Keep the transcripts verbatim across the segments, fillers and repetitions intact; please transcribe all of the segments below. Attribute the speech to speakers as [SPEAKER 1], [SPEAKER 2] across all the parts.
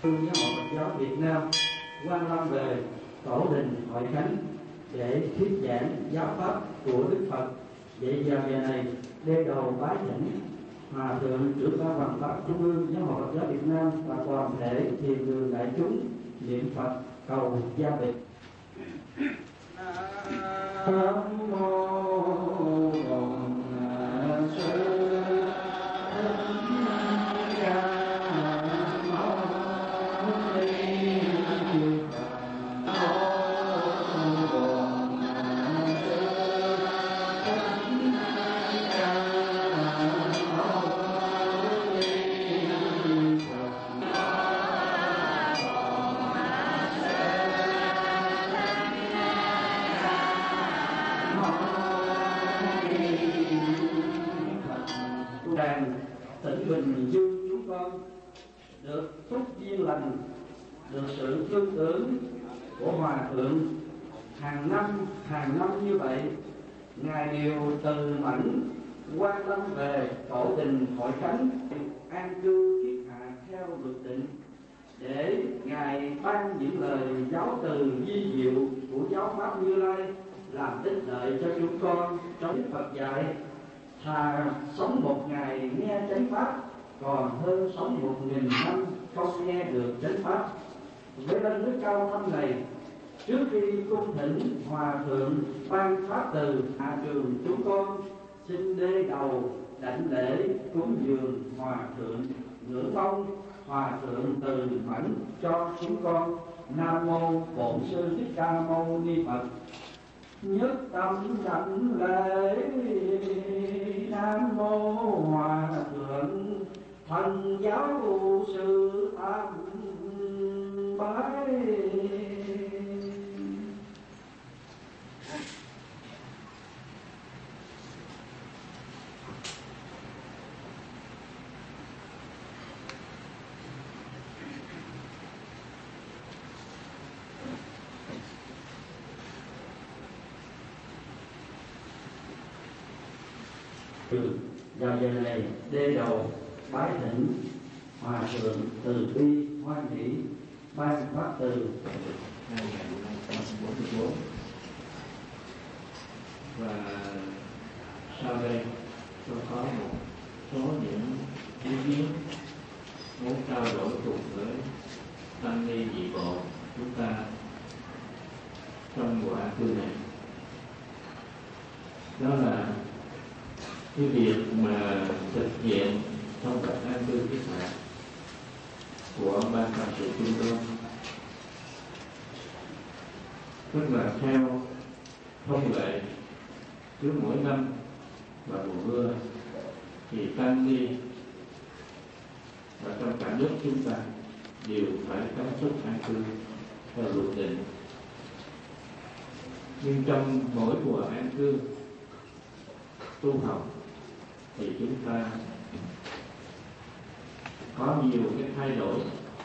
[SPEAKER 1] Giáo hội Phật giáo Việt Nam Quan Lâm về tổ đình Hội Khánh để thuyết giảng giáo pháp của Đức Phật. Vậy giờ ngày này đeo đầu bái thỉnh Hòa thượng trưởng ban Hoằng pháp Trung ương Giáo hội Phật giáo Việt Nam và toàn thể thiền đường đại chúng niệm Phật cầu gia biệt. Nam mô Bổn Sư tỉnh Bình Dương chúng con được phúc duyên lành, được sự tương ứng của Hòa thượng hàng năm hàng năm như vậy. Ngài đều từ mảnh Quan Lâm về tổ đình Hội Khánh an cư kiết hạ theo luật định, để Ngài ban những lời giáo từ vi diệu của giáo pháp Như Lai làm ích lợi cho chúng con trong Phật dạy. Thà sống một ngày nghe chánh pháp còn hơn sống một nghìn năm không nghe được chánh pháp. Với ơn đức cao thâm này, trước khi cung thỉnh Hòa thượng ban pháp từ hạ trường, chúng con xin đê đầu đảnh lễ cúng dường Hòa thượng, ngưỡng mong Hòa thượng từ mảnh cho chúng con. Nam mô Bổn Sư Thích Ca Mâu Ni Phật. Nhất tâm đảnh lễ Nam mô Hòa thượng thần giáo sư tam bái. Vào giờ này đê đầu bái thỉnh Hòa thượng từ bi hoan hỷ ban pháp từ
[SPEAKER 2] hai nghìn không trăm bốn mươi bốn. Và sau đây tôi có một số những ý kiến muốn trao đổi cùng với tăng ni dị bộ chúng ta trong mùa an cư này. Đó là cái việc mà thực hiện trong tập an cư kiết hạ của ban quản trị trung ương, tức là theo thông lệ cứ mỗi năm vào mùa mưa thì tăng ni và trong cả nước chúng ta đều phải cắm xuất an cư theo luật định. Nhưng trong mỗi mùa an cư tu học thì chúng ta có nhiều cái thay đổi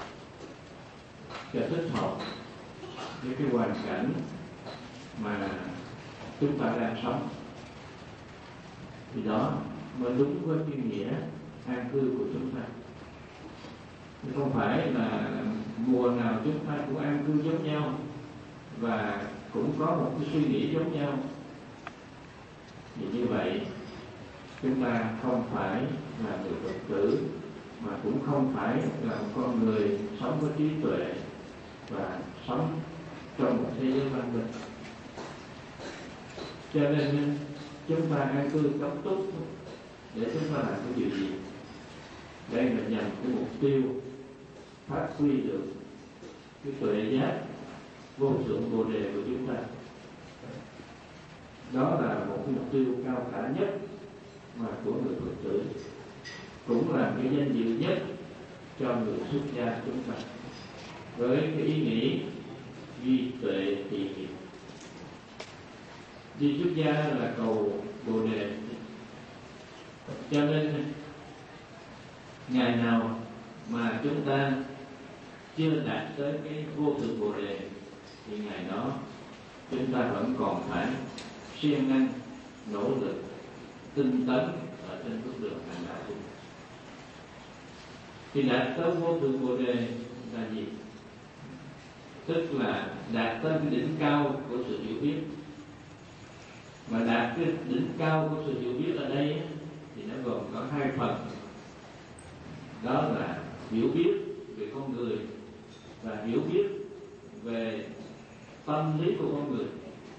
[SPEAKER 2] và thích hợp với cái hoàn cảnh mà chúng ta đang sống, thì đó mới đúng với cái nghĩa an cư của chúng ta. Không phải là mùa nào chúng ta cũng an cư giống nhau và cũng có một cái suy nghĩ giống nhau. Thì như vậy chúng ta không phải là người Phật tử, mà cũng không phải là một con người sống với trí tuệ và sống trong một thế giới văn minh. Cho nên chúng ta an cư cấm túc để chúng ta làm cái điều gì? Đây là nhằm cái mục tiêu phát huy được cái tuệ giác vô thượng bồ đề của chúng ta. Đó là một cái mục tiêu cao cả nhất mà của người Phật tử, cũng là cái danh dự nhất cho người xuất gia chúng ta, với cái ý nghĩ duy tuệ thì nghiệp. Đi xuất gia là cầu bồ đề, cho nên ngày nào mà chúng ta chưa đạt tới cái vô thượng bồ đề thì ngày đó chúng ta vẫn còn phải siêng năng nỗ lực tinh tấn ở trên bước đường hành đạo. Khi đạt tới vô thượng bồ đề là gì? Tức là đạt tới cái đỉnh cao của sự hiểu biết. Mà đạt cái đỉnh cao của sự hiểu biết ở đây ấy, thì nó gồm có hai phần. Đó là hiểu biết về con người và hiểu biết về tâm lý của con người.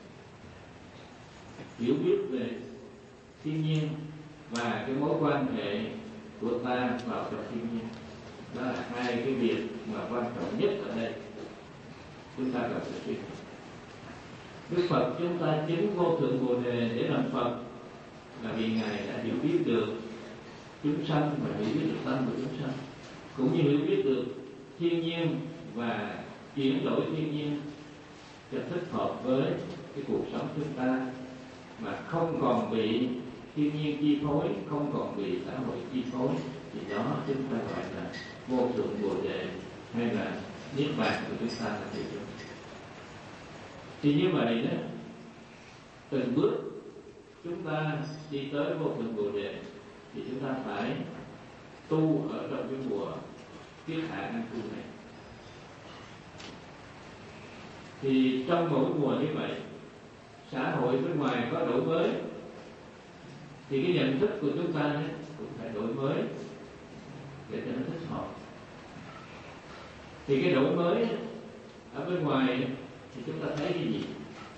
[SPEAKER 2] Hiểu biết về thiên nhiên và cái mối quan hệ của ta vào trong thiên nhiên. Đó là hai cái việc mà quan trọng nhất ở đây chúng ta cần phải suy. Đức Phật chúng ta chứng vô thượng Bồ Đề để làm Phật là vì Ngài đã hiểu biết được chúng sanh và hiểu biết được tâm của chúng sanh, cũng như hiểu biết được thiên nhiên và chuyển đổi thiên nhiên cho thích hợp với cái cuộc sống chúng ta, mà không còn bị thiên nhiên chi phối, không còn bị xã hội chi phối, thì đó chúng ta gọi là vô thượng Bồ Đề hay là niết bàn của chúng ta là điều đó. Thì như vậy đó, từng bước chúng ta đi tới vô thượng Bồ Đề thì chúng ta phải tu ở trong cái mùa kiết hạ an cư này. Thì trong mỗi mùa như vậy, xã hội bên ngoài có đổi mới, thì cái nhận thức của chúng ta ấy, cũng phải đổi mới để cho nó thích hợp. Thì cái đổi mới ở bên ngoài thì chúng ta thấy cái gì?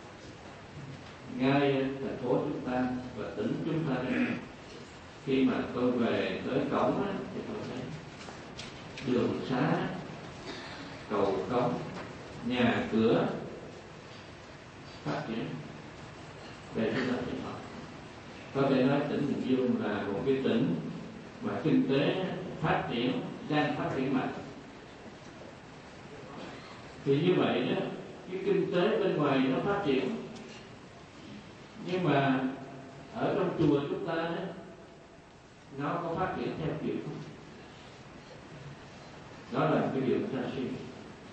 [SPEAKER 2] Ngay thành phố chúng ta và tỉnh chúng ta đây, khi mà tôi về tới cổng á, thì tôi thấy đường xá, cầu cống, nhà cửa phát triển. Để chúng ta thấy họ có thể nói tỉnh Bình Dương là một cái tỉnh mà kinh tế phát triển, đang phát triển mạnh. Thì như vậy đó, cái kinh tế bên ngoài nó phát triển, nhưng mà ở trong chùa chúng ta đó, nó có phát triển theo kiểu không? Đó là cái điều chúng ta suy nghĩ.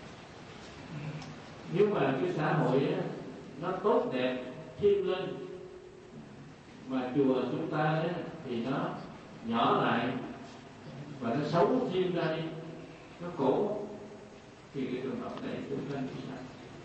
[SPEAKER 2] Nhưng mà cái xã hội đó, nó tốt đẹp, thiên linh, mà chùa chúng ta đó, thì nó nhỏ lại và nó xấu thêm ra đi, nó cổ, thì cái trường hợp này chúng ta như sao?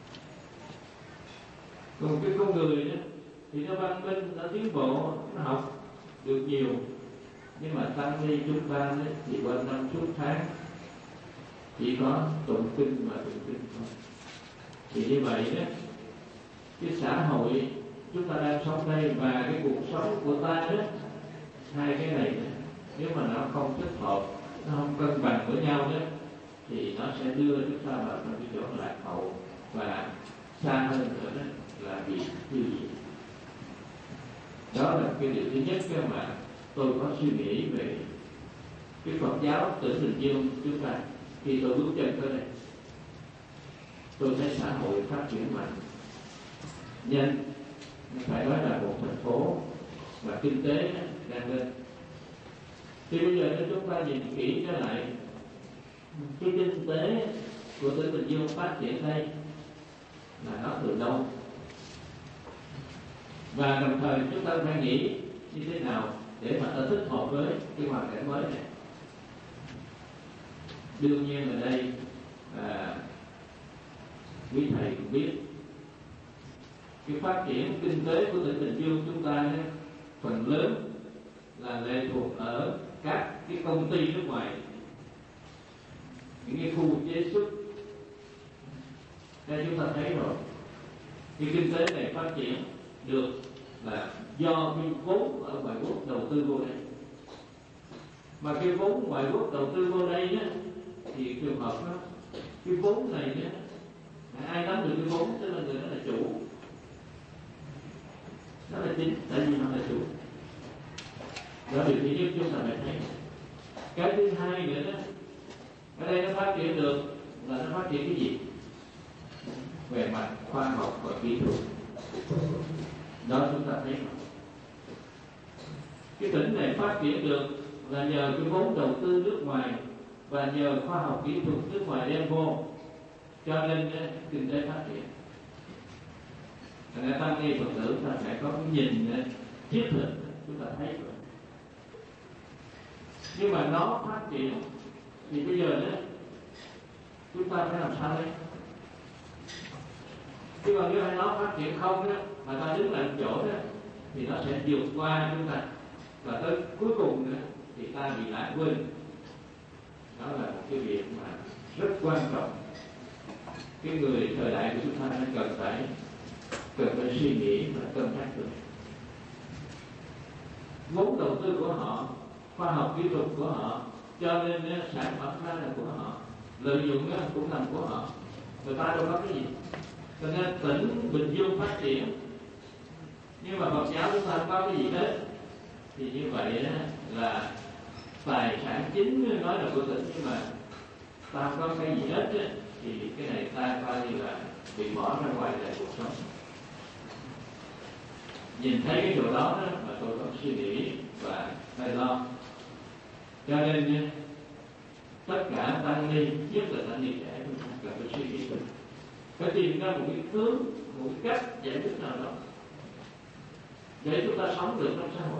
[SPEAKER 2] Còn cái con người đó thì nó văn minh, nó tiến bộ, nó học được nhiều, nhưng mà tăng ni chúng ta đấy, thì qua năm suốt tháng chỉ có tụng kinh và tụng kinh thôi. Thì như vậy đó, cái xã hội chúng ta đang sống đây và cái cuộc sống của ta đó, hai cái này đó, nếu mà nó không thích hợp, nó không cân bằng với nhau đó, thì nó sẽ đưa chúng ta vào trong cái chỗ lạc hậu, và xa hơn nữa đó là bị tiêu diệt. Đó là cái điều thứ nhất cơ mà tôi có suy nghĩ về cái Phật giáo tỉnh Bình Dương chúng ta. Khi tôi bước chân tới đây, tôi thấy xã hội phát triển mạnh, nhanh, phải nói là một thành phố và kinh tế đang lên. Thì bây giờ nếu chúng ta nhìn kỹ trở lại cái kinh tế của tỉnh Bình Dương phát triển đây là nó từ đâu, và đồng thời chúng ta phải nghĩ như thế nào để mà ta thích hợp với cái hoàn cảnh mới này. Đương nhiên ở đây à, quý thầy cũng biết cái phát triển kinh tế của tỉnh Bình Dương chúng ta ấy, phần lớn là lệ thuộc ở các cái công ty nước ngoài, những cái khu chế xuất. Đây chúng ta thấy rồi, cái kinh tế này phát triển được là do cái vốn ở ngoại quốc đầu tư vô đây. Mà cái vốn ngoại quốc đầu tư vô đây á, thì trường hợp đó, cái vốn này á, ai nắm được cái vốn tức là người đó là chủ, đó là chính, tại vì họ là chủ. Đó là điều thứ nhất chúng ta phải thấy. Cái thứ hai nữa đó, ở đây nó phát triển được là nó phát triển cái gì? Về mặt khoa học và kỹ thuật. Đó chúng ta thấy mà. Cái tỉnh này phát triển được là nhờ cái vốn đầu tư nước ngoài và nhờ khoa học kỹ thuật nước ngoài đem vô, cho nên cái kinh tế phát triển. Thành ra tăng ni Phật tử ta phải có cái nhìn thiết thực, chúng ta thấy rồi. Nhưng mà nó phát triển thì bây giờ đó, chúng ta phải làm sao đấy? Chứ còn nếu nó phát triển không đó, mà ta đứng lại chỗ đó, thì nó sẽ vượt qua chúng ta, và tới cuối cùng nữa thì ta bị lãng quên. Đó là một cái việc mà rất quan trọng. Cái người thời đại của chúng ta cần phải cần phải suy nghĩ và cân nhắc được. Vốn đầu tư của họ, khoa học kỹ thuật của họ, cho nên sản phẩm ra là của họ, lợi dụng cũng là của họ. Người ta đâu có cái gì. Cho nên tỉnh Bình Dương phát triển, nhưng mà Phật giáo chúng ta không có cái gì hết, thì như vậy là tài sản chính nói là của tỉnh, nhưng mà ta không có cái gì hết á, thì cái này ta coi như là bị bỏ ra ngoài đời cuộc sống. Nhìn thấy cái điều đó, đó mà tôi có suy nghĩ và phải lo. Cho nên tất cả tăng ni, nhất là tăng ni trẻ, chúng ta cần phải suy nghĩ, phải tìm ra một cái hướng, một cái cách giải quyết nào đó để chúng ta sống được trong xã hội.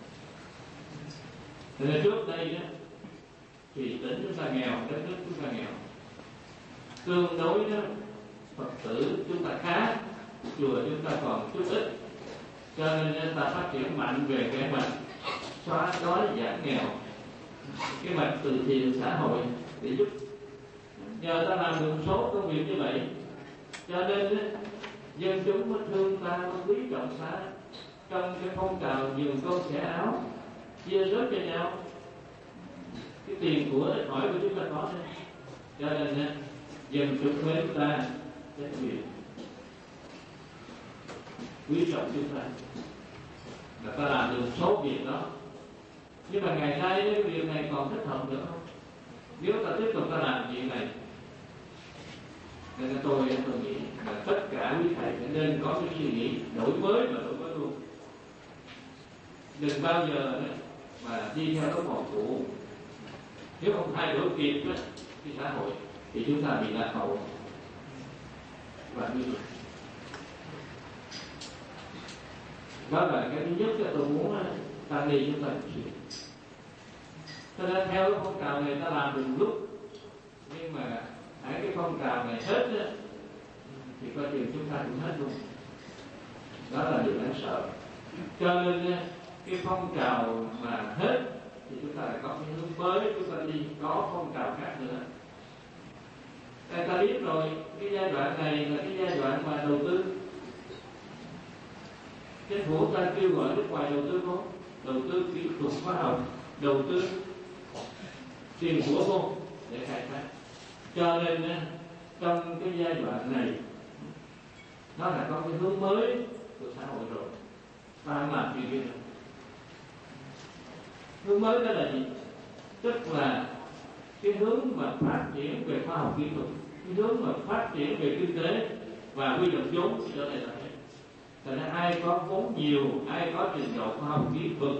[SPEAKER 2] Cho nên trước đây đó, thì tỉnh chúng ta nghèo, đất nước chúng ta nghèo, tương đối đó Phật tử chúng ta khá, chùa chúng ta còn chút ít, cho nên ta phát triển mạnh về cái mặt xóa đói giảm nghèo, cái mặt từ thiện xã hội để giúp. Nhờ ta làm được số công việc như vậy, cho nên dân chúng mới thương ta, mới quý trọng ta. Trong cái phong trào giường cơm xẻ áo, chia rớt cho nhau, cái tiền của ít hỏi của chúng ta có đấy. Cho nên dân chúng mến ta rất nhiều, quý trọng chúng ta, là ta làm được số việc đó. Nhưng mà ngày nay cái việc này còn thích hợp nữa không? Nếu ta tiếp tục ta làm chuyện này, nên tôi tôi nghĩ là tất cả quý thầy nên có cái suy nghĩ đổi mới và đổi mới luôn. Đừng bao giờ mà đi theo cái màu cũ. Nếu không thay đổi kịp đó, cái xã hội thì chúng ta bị lạc hậu và nguy hiểm. Đó là cái thứ nhất tôi muốn tăng ni chúng ta chịu. Cho nên theo cái phong trào này ta làm được lúc, nhưng mà hãy cái phong trào này hết đó, thì coi chừng chúng ta cũng hết luôn. Đó là điều đáng sợ. Cho nên cái phong trào mà hết thì chúng ta lại có cái hướng mới, chúng ta đi có phong trào khác nữa. Tại ta biết rồi, cái giai đoạn này là cái giai đoạn mà đầu tư. Chính phủ ta kêu gọi nước ngoài đầu tư không? Đầu tư kỹ thuật khoa học, đầu tư tiền của vô để khai thác. Cho nên trong cái giai đoạn này nó là có cái hướng mới của xã hội rồi. Ta không làm chuyện kia. Hướng mới đó là gì? Tức là cái hướng mà phát triển về khoa học kỹ thuật, cái hướng mà phát triển về kinh tế và huy động vốn trở lại là thế. Cho nên ai có vốn nhiều, ai có trình độ khoa học kỹ thuật,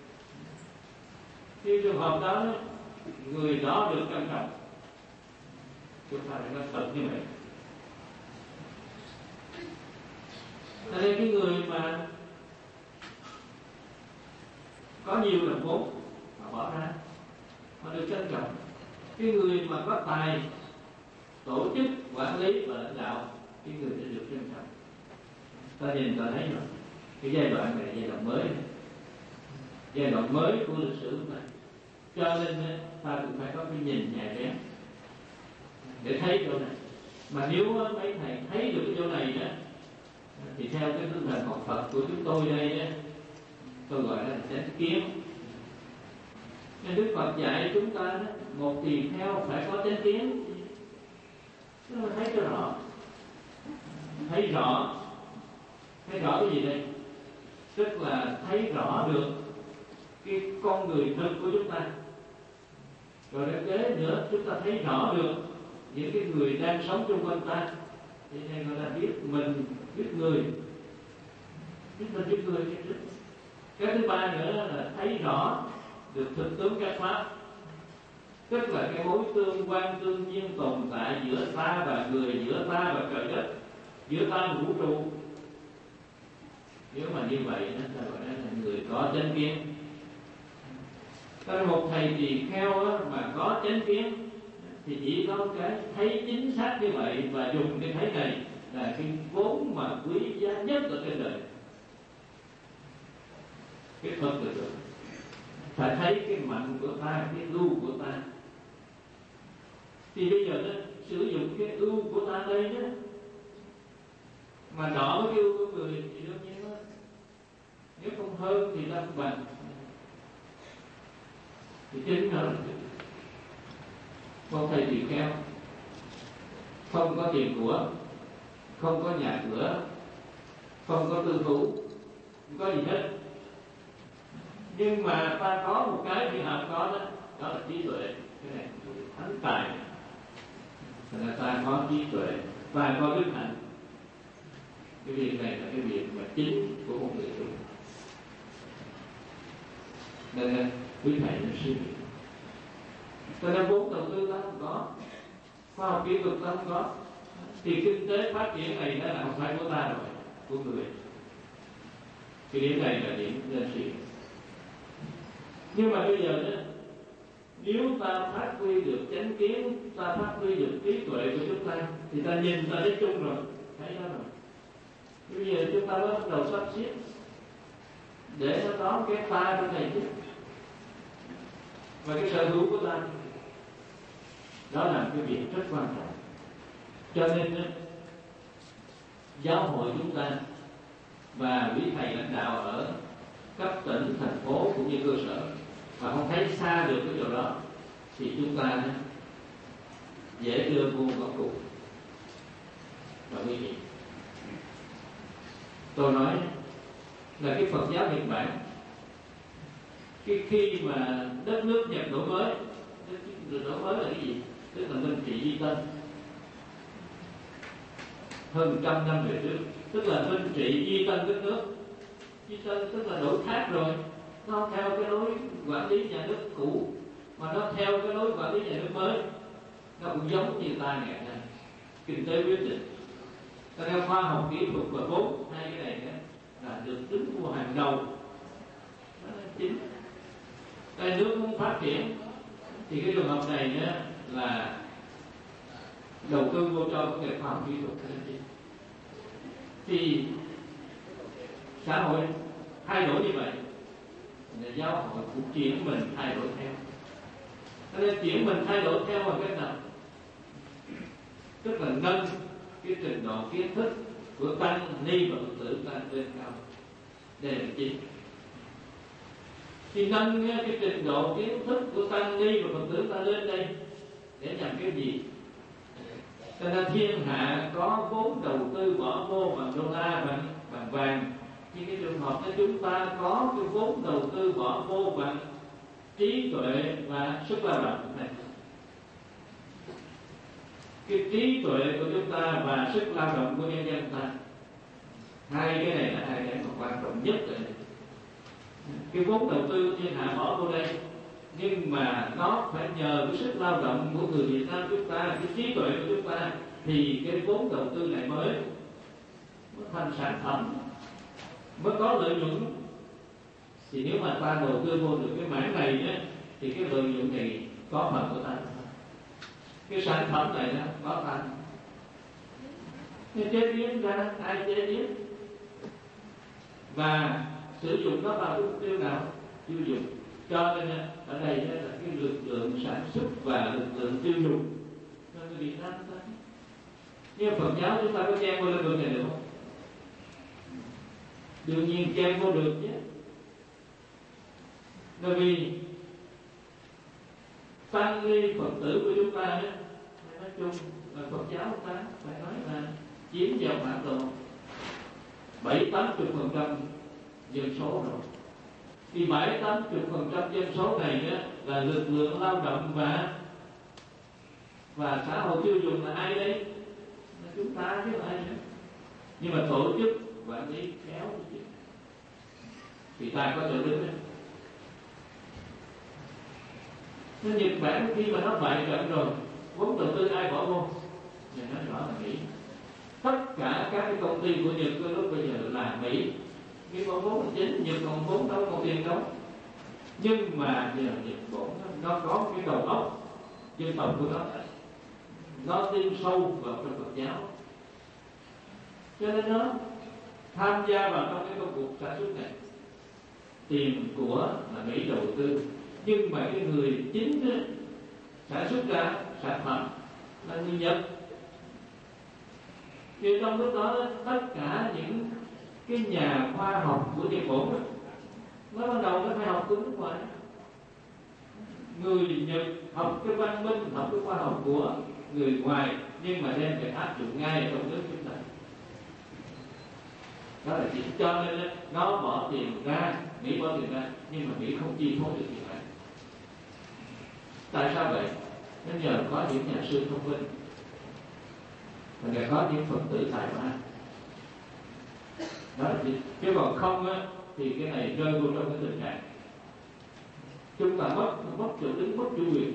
[SPEAKER 2] khi trường hợp đó người đó được trân trọng. Chúng ta phải có thật như vậy. Cho nên cái người mà có nhiều đồng vốn mà bỏ ra, họ được trân trọng. Cái người mà có tài tổ chức, quản lý và lãnh đạo, cái người sẽ được trân trọng. Ta nhìn ta thấy rồi, cái giai đoạn này là giai đoạn mới, giai đoạn mới của lịch sử này. Cho nên ta cũng phải có cái nhìn nhạy bén để thấy chỗ này. Mà nếu mấy thầy thấy được cái chỗ này đó, thì theo cái tinh thần học Phật của chúng tôi đây đó, tôi gọi là chánh kiến. Nên Đức Phật dạy chúng ta đó, một tỳ kheo phải có chánh kiến. Chúng ta thấy cho rõ, thấy rõ, thấy rõ cái gì đây? Tức là thấy rõ được cái con người thực của chúng ta. Rồi đến kế nữa chúng ta thấy rõ được những cái người đang sống xung quanh ta. Thì này gọi là biết mình, biết người, biết mình, biết người. Cái thứ ba nữa là thấy rõ được thực tướng các pháp, tức là cái mối tương quan tương nhiên tồn tại giữa ta và người, giữa ta và trời đất, giữa ta và vũ trụ. Nếu mà như vậy nó ta gọi là người có chánh kiến. Tại một thầy tỳ kheo mà có chánh kiến thì chỉ có cái thấy chính xác như vậy và dùng cái thấy này là cái vốn mà quý giá nhất ở trên đời. Cái Phật là được, phải thấy cái mạnh của ta, cái ưu của ta. Thì bây giờ đó, sử dụng cái ưu của ta đây đó, mà đỏ với cái ưu của người thì đương nhiên đó, nếu không hơn thì ta không bằng. Thì chính nó là một thầy tỳ kheo, không có tiền của, không có nhà cửa, không có tư thú, không có gì hết. Nhưng mà ta có một cái thì học có đó, đó là trí tuệ. Cái này thánh tài. Thành ra ta có trí tuệ và có đức hạnh. Cái việc này là cái việc mà chính của một người tu. Nên quý thầy nên suy nghĩ. Cho nên vốn đầu tư ta không có, khoa học kỹ thuật ta không có, thì kinh tế phát triển này nó là không phải của ta rồi, của người. Cái điểm này là điểm nên suy nghĩ. Nhưng mà bây giờ đó, nếu ta phát huy được chánh kiến, ta phát huy được trí tuệ của chúng ta, thì ta nhìn ta thấy chung rồi, thấy đó rồi. Bây giờ chúng ta bắt đầu sắp xếp để nó có cái ta trong này chứ, và cái sở hữu của ta, đó là cái việc rất quan trọng. Cho nên đó, giáo hội chúng ta và quý thầy lãnh đạo ở cấp tỉnh, thành phố cũng như cơ sở mà không thấy xa được cái điều đó, thì chúng ta dễ đưa vô vào cuộc. Và quý vị, tôi nói là cái Phật giáo Nhật Bản, cái khi mà đất nước Nhật đổi mới, đổi mới là cái gì? Tức là Minh Trị Di Tân, hơn trăm năm về trước, tức là Minh Trị Di Tân đất nước. Di Tân tức là đổi khác rồi, nó theo cái lối quản lý nhà nước cũ, mà nó theo cái lối quản lý nhà nước mới. Nó cũng giống như ta ngày nay, kinh tế quyết định. Cho nên khoa học kỹ thuật và vốn, hai cái này là được đứng mua hàng đầu. Đó là chính. Cái nước muốn phát triển thì cái trường hợp này nữa là đầu tư vô cho vấn đề khoa học kỹ thuật. Thì xã hội thay đổi như vậy, giáo hội cũng chuyển mình thay đổi theo. Cho nên chuyển mình thay đổi theo bằng cách nào? Tức là nâng cái trình độ kiến thức của tăng ni và phật tử ta lên cao. Đây là chính. Thì nâng cái trình độ kiến thức của tăng ni và phật tử ta lên đây để làm cái gì? Cho nên thiên hạ có vốn đầu tư bỏ vô bằng đô la, bằng bằng vàng. Nhưng cái trường hợp đó chúng ta có cái vốn đầu tư bỏ vô bằng trí tuệ và sức lao động này. Cái trí tuệ của chúng ta và sức lao động của nhân dân ta, hai cái này là hai cái mà quan trọng nhất rồi. Cái vốn đầu tư thiên hạ bỏ vô đây, nhưng mà nó phải nhờ cái sức lao động của người Việt Nam chúng ta, cái trí tuệ của chúng ta, thì cái vốn đầu tư này mới mới thành sản phẩm, mới có lợi nhuận. Thì nếu mà ta đầu tư vô được cái mảng này đó, thì cái lợi nhuận này có phần của ta, cái sản phẩm này đó có ta. Nên chế biến ra, ai chế biến và sử dụng nó vào cái mục tiêu nào tiêu dùng. Cho nên ở đây là cái lực lượng sản xuất và lực lượng tiêu dùng cho người Việt Nam ta. Nhưng Phật giáo chúng ta có chen vô lực lượng này được không? Đương nhiên chen vô được chứ. Bởi vì tăng ni Phật tử của chúng ta đó, nói chung là Phật giáo ta phải nói là chiếm vào khoảng độ bảy tám chục phần trăm dân số rồi. Thì bảy tám chục phần trăm dân số này đó là lực lượng lao động và và xã hội tiêu dùng là ai đây? Là chúng ta chứ là ai nữa. Nhưng mà tổ chức quản lý khéo thì ta có chỗ đứng đấy. Nên Nhật Bản khi mà nó bại trận rồi, vốn đầu tư ai bỏ vô? Thì nói rõ là Mỹ. Tất cả các cái công ty của Nhật lúc bây giờ là Mỹ. Cái con vốn là chính, Nhật còn vốn đâu, còn tiền đâu. Nhưng mà giờ Nhật Bản nó có cái đầu óc dân tộc của nó nó tin sâu vào trong Phật giáo, cho nên nó tham gia vào trong cái công cuộc sản xuất này. Tiền của là Mỹ đầu tư, nhưng mà cái người chính đó, sản xuất ra sản phẩm là người Nhật. Thì trong lúc đó tất cả những cái nhà khoa học của Nhật Bản đó, nó ban đầu nó phải học của nước ngoài. Người Nhật học cái văn minh, học cái khoa học của người ngoài, nhưng mà đem về áp dụng ngay ở trong nước chúng ta. Đó là chỉ cho nên nó bỏ tiền ra, Mỹ bỏ tiền ra, nhưng mà Mỹ không chi phối được tiền này. Tại sao vậy? Nó nhờ có những nhà sư thông minh, và có những Phật tử tài ba. Đó là chỉ, chứ còn không á, thì cái này rơi vô trong cái tình trạng chúng ta mất mất chỗ đứng, mất chủ quyền.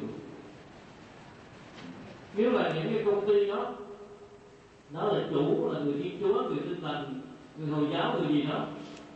[SPEAKER 2] Nếu là những cái công ty đó nó là chủ, là người Thiên Chúa, người Tin Lành, người Hồi giáo, người gì đó,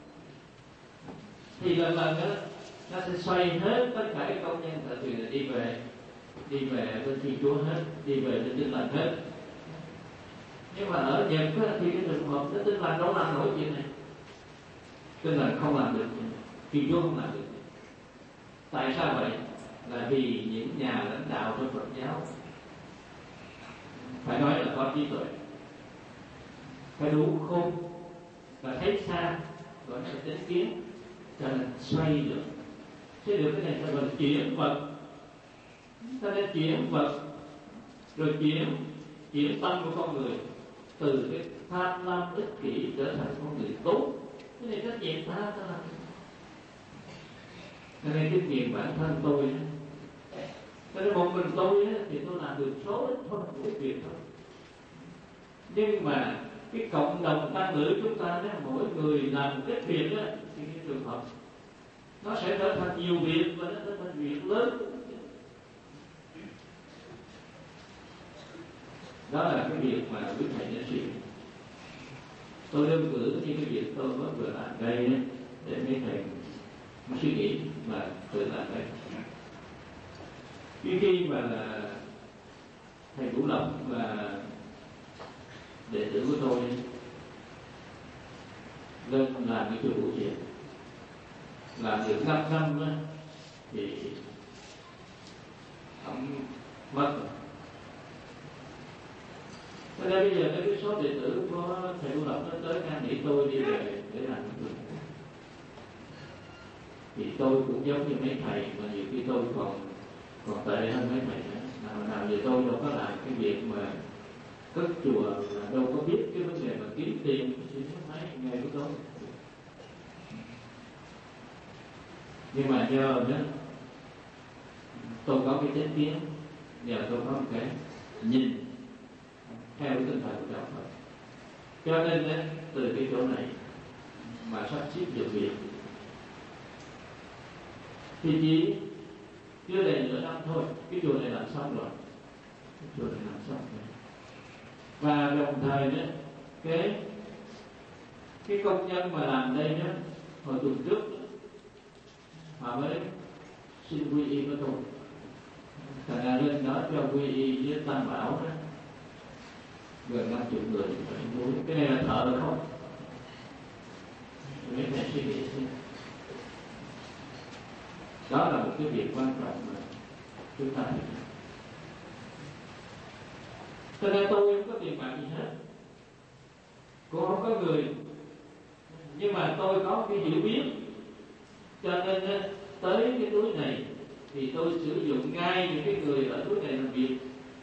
[SPEAKER 2] thì lần lần đó nó sẽ xoay hết tất cả các công nhân tại thuyền là đi về đi về bên Thiên Chúa hết, đi về bên Tin Lành hết. Nhưng mà ở Nhật thì cái trường hợp nó Tin Lành đâu làm nổi chuyện này, Tin Lành không làm được, Thiên Chúa không làm được. Tại sao vậy? Là vì những nhà lãnh đạo trong Phật giáo phải nói là có trí tuệ, phải đủ khôn và thấy xa, gọi là chánh kiến, cho nên xoay được, xoay được cái này gọi là chuyển vật. Cho nên chuyển vật rồi chuyển chuyển tâm của con người từ cái tham lam ích kỷ trở thành con người tốt. Cái này trách nhiệm ta ta làm. Cho nên cái chuyện bản thân tôi đó, cho nên một mình tôi đó, thì tôi làm được số ít thôi, cái việc thôi. Nhưng mà cái cộng đồng tăng nữ chúng ta đó, mỗi người làm một cái việc đó, thì cái trường hợp nó sẽ trở thành nhiều việc và nó trở thành việc lớn. Đó là cái việc mà quý thầy nên suy. Tôi đơn cử như cái việc tôi mới vừa làm đây đó, để mấy thầy suy nghĩ mà tự làm đây. Khi khi mà là thầy Vũ Lộc là đệ tử của tôi lên làm cái chùa Vũ Triện, làm được năm năm đó, thì ông mất rồi. Cho nên bây giờ cái số đệ tử của thầy Vũ Lộc nó tới năn nỉ tôi đi về để làm cái chùa. Thì tôi cũng giống như mấy thầy, mà nhiều khi tôi còn còn tệ hơn mấy thầy nữa. Nào nào giờ tôi đâu có làm cái việc mà cất chùa, đâu có biết cái vấn đề mà kiếm tiền thì nó mấy nghề của tôi. Nhưng mà nhờ đó tôi có cái chánh kiến, nhờ tôi có một cái nhìn theo cái tinh thần của đạo Phật, cho nên đó, từ cái chỗ này mà sắp xếp được việc thì chỉ chưa đầy nửa năm thôi, cái chùa này làm xong rồi, cái chùa này làm xong rồi. Và đồng thời đó, cái cái công nhân mà làm đây đó, hồi tuần trước đó, họ mới xin quy y với tôi, thằng nào lên đó cho quy y với Tam Bảo đó, gần năm chục người. Cái này là thợ được không? Mấy thầy suy nghĩ xem. Đó là một cái việc quan trọng mà chúng ta phải. Cho nên tôi không có tiền bạc gì hết, cũng không có người, nhưng mà tôi có cái hiểu biết, cho nên tới cái túi này thì tôi sử dụng ngay những cái người ở túi này làm việc.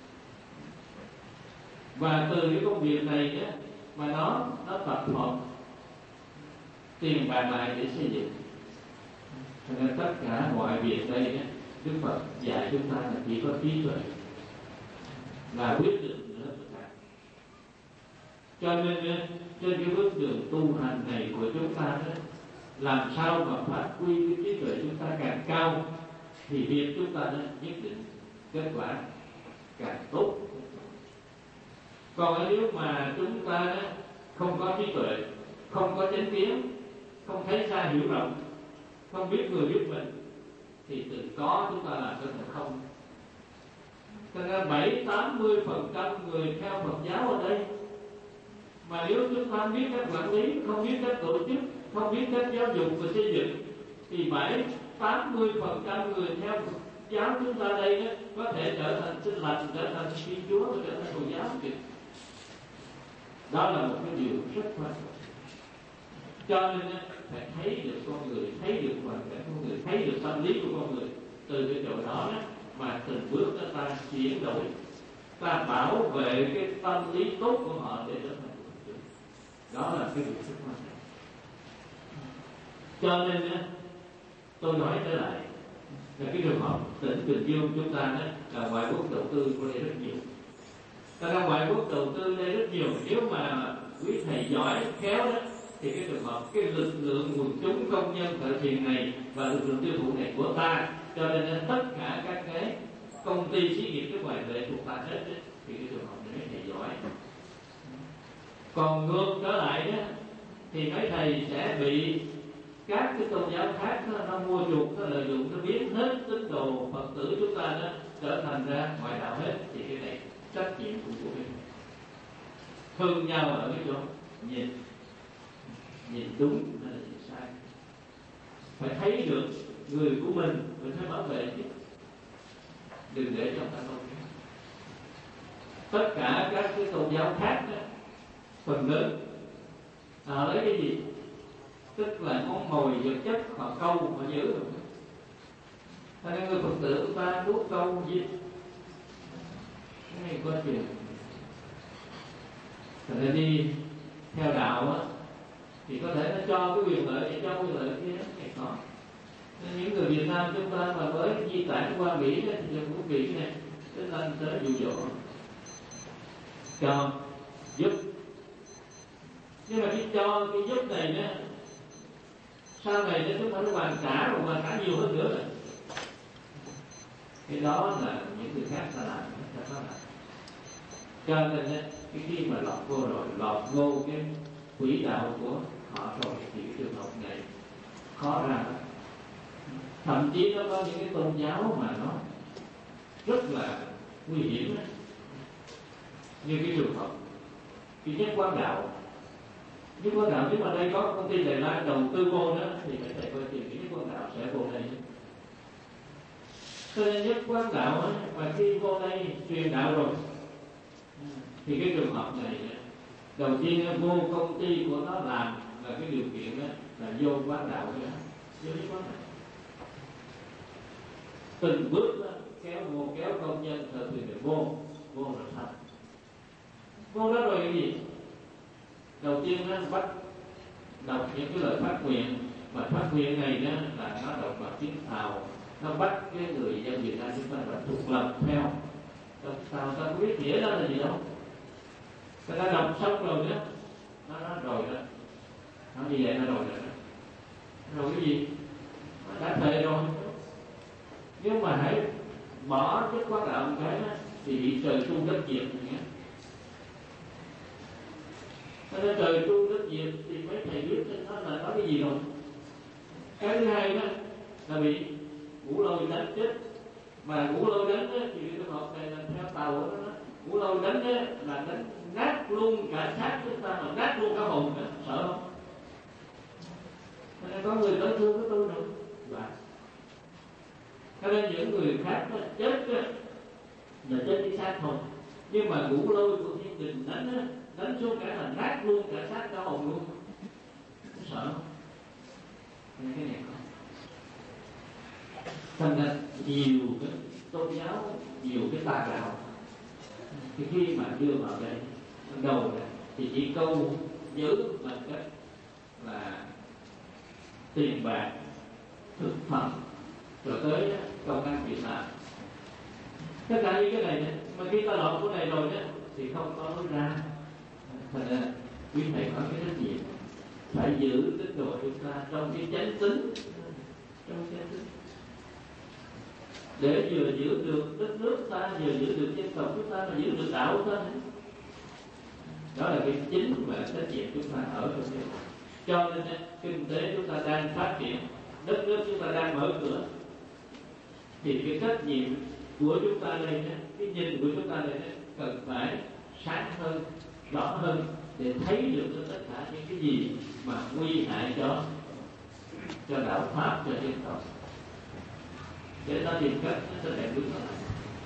[SPEAKER 2] Và từ cái công việc này á, mà nó nó tập hợp tiền bạc lại để xây dựng. Cho nên tất cả mọi việc đây á, Đức Phật dạy chúng ta là chỉ có trí tuệ là quyết định nữa tất cả. Cho nên trên cái bước đường tu hành này của chúng ta đó, làm sao mà phát huy cái trí tuệ chúng ta càng cao thì việc chúng ta đó nhất định kết quả càng tốt. Còn nếu mà chúng ta đó không có trí tuệ, không có chánh kiến, không thấy xa hiểu rộng, không biết người biết mình, thì từ có chúng ta làm cho thành không. Cho nên bảy tám mươi phần trăm người theo Phật giáo ở đây, mà nếu chúng ta biết cách quản lý, không biết cách tổ chức, không biết cách giáo dục và xây dựng, thì bảy tám mươi phần trăm người theo Phật giáo chúng ta đây đó, có thể trở thành Tin Lành, trở thành Thiên Chúa, và trở thành Hồi giáo kìa. Đó là một cái điều rất quan trọng. Cho nên phải thấy được con người, thấy được hoàn cảnh con người, thấy được tâm lý của con người. Từ cái chỗ đó, đó mà từng bước đó ta chuyển đổi, ta bảo vệ cái tâm lý tốt của họ để trở thành Phật tử. Đó là cái việc rất quan trọng. Cho nên tôi nói trở lại là cái trường hợp tỉnh Bình Dương chúng ta đó là ngoại quốc đầu tư qua đây rất nhiều. Ta ra ngoại quốc đầu tư đây rất nhiều. Nếu mà quý thầy giỏi khéo đó thì cái trường hợp cái lực lượng quần chúng công nhân thợ thiền này và lực lượng tiêu thụ này của ta, cho nên tất cả các cái công ty xí nghiệp nước ngoài lệ thuộc ta hết đấy, thì cái trường hợp này mấy thầy giỏi. Còn ngược trở lại đó thì mấy thầy sẽ bị các cái tôn giáo khác nó, nó mua chuộc, nó lợi dụng, nó biến hết tín đồ Phật tử chúng ta đó trở thành ra ngoại đạo hết. Thì cái này trách nhiệm của của mình. Thương nhau ở cái chỗ nhìn nhìn đúng hay là nhìn sai, phải thấy được người của mình, mình phải bảo vệ chứ, đừng để cho ta không. Tất cả các cái tôn giáo khác đó, phần lớn họ lấy cái gì? Tức là món mồi vật chất, họ câu họ giữ rồi. Cho nên người Phật tử của ta đuốc câu gì cái này có chuyện. Cho nên đi theo đạo á thì có thể nó cho cái quyền lợi này, cho quyền lợi kia đó, này có. Nên những người Việt Nam chúng ta mà mới di tản qua Mỹ đó, thì cũng bị cái này, tức là tới dụ dỗ cho giúp. Nhưng mà cái cho cái giúp này đó, sau này nó chúng ta nó hoàn trả, rồi hoàn trả nhiều hơn nữa rồi. Cái đó là những người khác ta làm, ta có làm. Cho nên cái khi mà lọt vô rồi, lọt vô cái quỹ đạo của họ rồi, thì cái trường hợp này khó ra lắm. Thậm chí nó có những cái tôn giáo mà nó rất là nguy hiểm đó. Như cái trường hợp cái Nhất Quán Đạo. Nhất Quán Đạo, nếu mà đây có công ty Đài Loan đầu tư vô đó thì phải thầy coi tiền cái Nhất Quán Đạo sẽ vô đây. Cho nên Nhất Quán Đạo á, mà khi vô đây truyền đạo rồi thì cái trường hợp này đầu tiên vô công ty của nó làm là cái điều kiện đó là vô Quán Đạo đó, vô Nhất Quán Đạo. Từng bước đó, kéo vô, kéo công nhân thợ thuyền để vô, vô rồi thành. Vô đó rồi cái gì? Đầu tiên nó bắt đọc những cái lời phát nguyện, mà phát nguyện này đó là nó đọc bằng tiếng Tàu, nó bắt cái người dân Việt Nam chúng ta phải thuộc lòng theo. Tàu ta có biết nghĩa đó là gì đâu. Người ta đọc xong rồi đó, nó nói rồi đó, nó như vậy nó rồi rồi đó. Rồi cái gì? Nó đã thề rồi. Nhưng mà hãy bỏ Nhất Quán Đạo một cái đó, thì bị trời trung đất diệt nhé. Cho nên trời trung đất diệt thì mấy thầy biết nó là nói cái gì rồi. Cái thứ hai đó là bị Ngũ Lôi đánh chết. Mà Ngũ Lôi đánh đó, thì cái hợp này là theo Tàu đó, đó. Ngũ Lôi đánh đó, là đánh nát luôn cả xác chúng ta, mà nát luôn cả hồn đó. Sợ không? Cho nên có người tới thương với tôi rồi. Và cho nên những người khác đó, chết đó, là chết đi xác thôi. Nhưng mà Ngũ Lôi của Thiên Đình đánh đó, đánh xuống cả là nát luôn cả xác cả hồn luôn. Sợ không? Nên cái này không. Thành ra nhiều cái tôn giáo, nhiều cái tà đạo, thì khi mà đưa vào đây ban đầu này, thì chỉ câu giữ bằng cách là tiền bạc, thực phẩm, rồi tới công an Việt Nam. Tất cả những cái này, này mà khi ta lọt của này rồi đó thì không có lối ra. Thành ra quý thầy có cái trách nhiệm phải giữ tín đồ chúng ta trong cái chánh tín, trong chánh tín, để vừa giữ được đất nước ta, vừa giữ được dân tộc chúng ta, mà giữ được đạo của ta. Đó là cái chính mà trách nhiệm chúng ta ở trong đây. Cho nên kinh tế chúng ta đang phát triển, đất nước chúng ta đang mở cửa, thì cái trách nhiệm của chúng ta đây nhé, cái nhìn của chúng ta đây nhé, cần phải sáng hơn, rõ hơn để thấy được tất cả những cái gì mà nguy hại cho cho đạo pháp, cho dân tộc, để ta tìm cách nó sẽ đẹp đúng lại.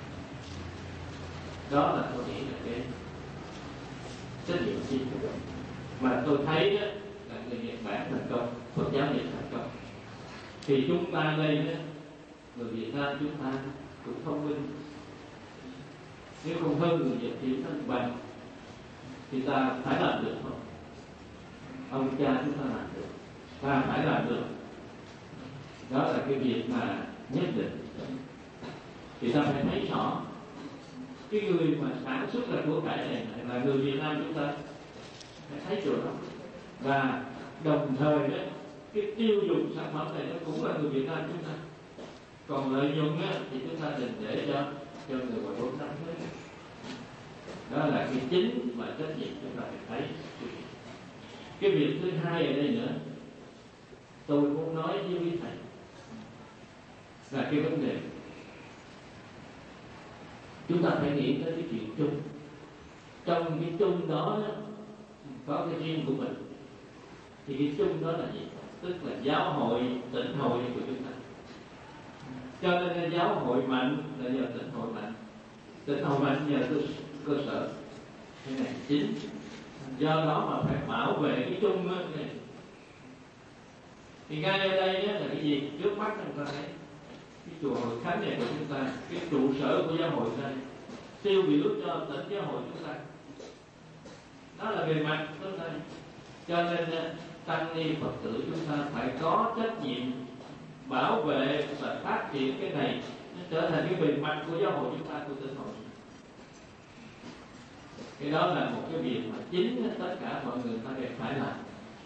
[SPEAKER 2] Đó là tôi nghĩ là cái trách nhiệm chi mà tôi thấy đó, là người Nhật Bản thành công, Phật giáo Nhật thành công, thì chúng ta đây đó, người Việt Nam chúng ta cũng thông minh, nếu không hơn người Nhật thì thân bằng, thì ta phải làm được không? Ông cha chúng ta làm được, ta phải làm được. Đó là cái việc mà nhất định. Thì ta phải thấy rõ cái người mà sản xuất ra của cải này là người Việt Nam chúng ta, phải thấy chỗ đó. Và đồng thời đó, cái tiêu dùng sản phẩm này nó cũng là người Việt Nam chúng ta. Còn lợi nhuận á, thì chúng ta đừng để cho cho người ngoài quốc nắm hết. Đó là cái chính mà trách nhiệm chúng ta phải thấy. Cái việc thứ hai ở đây nữa, tôi muốn nói với quý thầy là cái vấn đề chúng ta phải nghĩ tới cái chuyện chung. Trong cái chung đó có cái riêng của mình, thì cái chung đó là gì? Tức là giáo hội tỉnh hội của chúng ta. Cho nên là giáo hội mạnh là nhờ tỉnh hội mạnh, tỉnh hội mạnh nhờ cơ, cơ sở. Cái này chính. Do đó mà phải bảo vệ cái chung đó, này. Thì ngay ở đây là cái gì? Trước mắt chúng ta thấy cái chùa Hội Khánh này của chúng ta, cái trụ sở của giáo hội này, tiêu biểu cho tỉnh giáo hội chúng ta. Đó là bề mặt chúng ta. Cho nên tăng ni Phật tử chúng ta phải có trách nhiệm bảo vệ và phát triển cái này, nó trở thành cái bề mặt của giáo hội chúng ta, của tỉnh hội. Cái đó là một cái việc mà chính tất cả mọi người ta đều phải làm.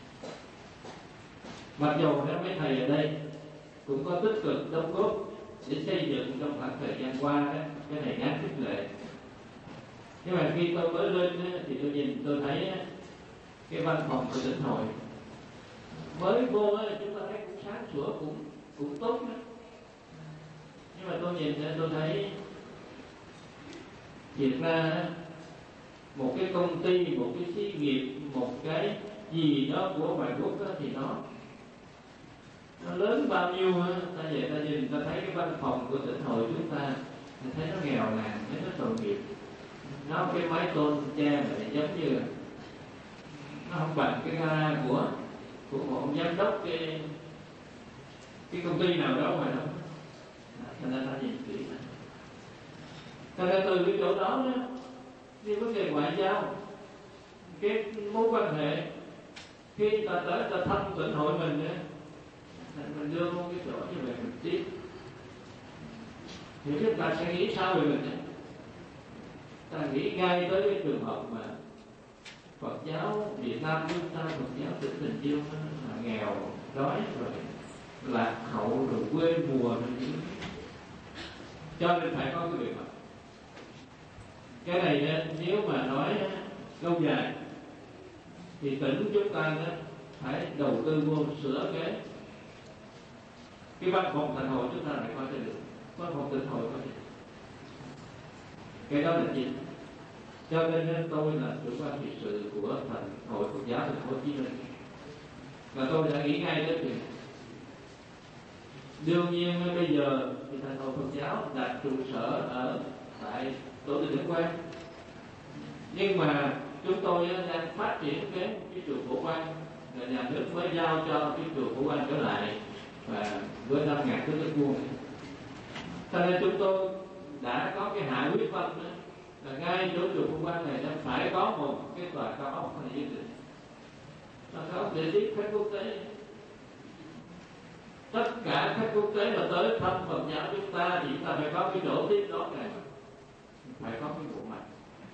[SPEAKER 2] Mặc dù đó mấy thầy ở đây cũng có tích cực đóng góp để xây dựng trong khoảng thời gian qua đó, cái này đáng khích lệ. Nhưng mà khi tôi mới lên đó, thì tôi nhìn tôi thấy đó, cái văn phòng của tỉnh hội mới vô đó, chúng ta thấy cũng sáng sủa, cũng cũng tốt đó. Nhưng mà tôi nhìn tôi thấy Việt Nam một cái công ty, một cái xí nghiệp, một cái gì đó của ngoại quốc đó, thì nó nó lớn bao nhiêu ha? Ta về ta nhìn ta thấy cái văn phòng của tỉnh hội chúng ta, ta thấy nó nghèo nàn, thấy nó tội nghiệp. Nó cái mái tôn tre này giống như nó không bằng cái gara của của một ông giám đốc cái cái công ty nào đó mà đâu. Cho nên ta nhìn kỹ này. Cho nên từ cái chỗ đó đó, đi vấn đề ngoại giao, cái mối quan hệ, khi ta tới ta thăm tỉnh hội mình đó, mình đưa một cái chỗ như vậy mình tiếp, thì chúng ta sẽ nghĩ sao về mình đấy? Ta nghĩ ngay tới cái trường hợp mà Phật giáo Việt Nam chúng ta, Phật giáo tỉnh Bình Dương là nghèo, đói rồi lạc hậu rồi quê mùa rồi, cho nên phải có cái việc mà cái này nếu mà nói lâu dài thì tỉnh chúng ta phải đầu tư vô sửa cái cái văn phòng thành hội chúng ta phải coi cho được, văn phòng tỉnh hội coi cho được. Cái đó là gì? Cho nên tôi là trưởng ban trị sự của thành hội Phật giáo Thành phố Hồ Chí Minh, và tôi đã nghĩ ngay đến chuyện đương nhiên bây giờ thì thành hội Phật giáo đặt trụ sở ở tại Tổ Đình Đức Quang, nhưng mà chúng tôi đang phát triển cái cái chùa Phổ Quang, là nhà nước mới giao cho cái chùa Phổ Quang trở lại và với năm ngàn thước mét vuông. Cho nên chúng tôi đã có cái hạ quyết tâm đó, là ngay chỗ chùa Phổ Quang này đang phải có một cái tòa cao ốc này nhất định, tòa cao ốc để tiếp khách quốc tế. Tất cả khách quốc tế mà tới thăm Phật giáo chúng ta thì chúng ta phải có cái chỗ tiếp đón này, phải có cái bộ mặt.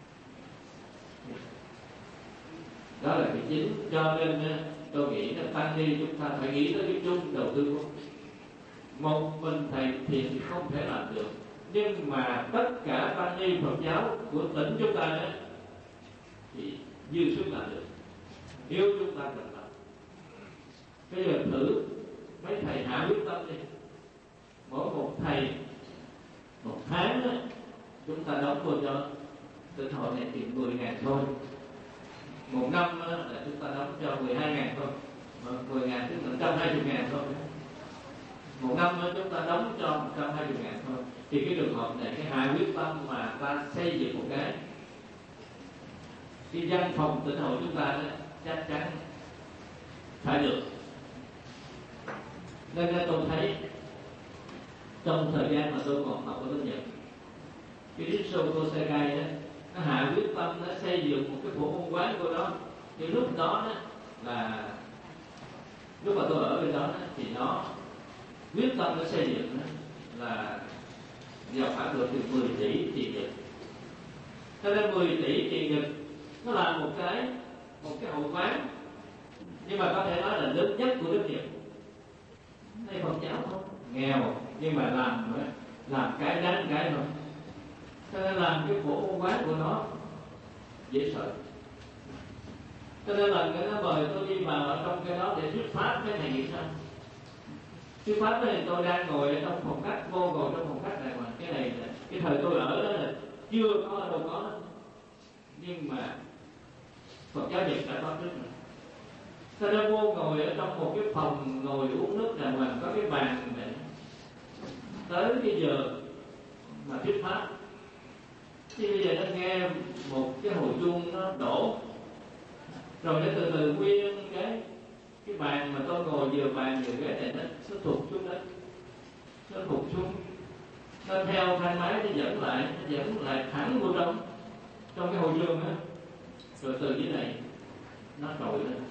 [SPEAKER 2] Đó là cái chính. Cho nên tôi nghĩ là tăng ni chúng ta phải nghĩ tới cái chung đầu tư. Một mình thầy thiền thì không thể làm được, nhưng mà tất cả tăng ni Phật giáo của tỉnh chúng ta đó, thì dư sức làm được, nếu chúng ta cần làm. Bây giờ thử mấy thầy hạ quyết tâm đi, mỗi một thầy một tháng chúng ta đóng vô cho Tịnh hội này thì mười ngàn thôi. Một năm là chúng ta đóng cho mười hai ngàn thôi, mười ngàn tức là một trăm hai mươi ngàn thôi. Một năm chúng ta đóng cho một trăm hai mươi ngàn thôi. Thì cái trường hợp này, cái hạ quyết tâm mà ta xây dựng một cái cái văn phòng Tịnh hội chúng ta đó, chắc chắn phải được. Nên tôi thấy trong thời gian mà tôi còn học ở bên Nhật, cái Ritso Kosekai đó, nó hạ quyết tâm nó xây dựng một cái bộ môn quán của nó. Thì lúc đó, đó là lúc mà tôi ở bên đó, đó thì nó quyết tâm nó xây dựng đó, là vào khoảng độ từ mười tỷ tiền Nhật. Cho nên mười tỷ tiền Nhật nó là một cái một cái hội quán, nhưng mà có thể nói là lớn nhất của nước Nhật. Đây Phật giáo không nghèo, nhưng mà làm làm cái đáng cái thôi. Cho nên làm cái bộ môn quán của nó dễ sợ. Cho nên lần cái nó mời tôi đi vào ở trong cái đó để thuyết pháp. Cái này nghĩ sao? Thuyết pháp này tôi đang ngồi ở trong phòng khách, vô ngồi trong phòng khách này mà cái này cái thời tôi ở đó là chưa có ở đâu có đó. Nhưng mà Phật giáo Nhật đã có trước rồi. Cho nên vô ngồi ở trong một cái phòng ngồi uống nước đàng hoàng, có cái bàn này. Tới cái giờ mà thuyết pháp thì bây giờ nó nghe một cái hồi chuông nó đổ, rồi nó từ từ nguyên cái cái bàn mà tôi ngồi vừa bàn vừa ghế này nó nó thụt xuống đất, nó thụt xuống, nó theo thang máy nó dẫn lại, nó dẫn lại thẳng vô trong trong cái hồi chuông á, rồi từ dưới này nó trồi lên.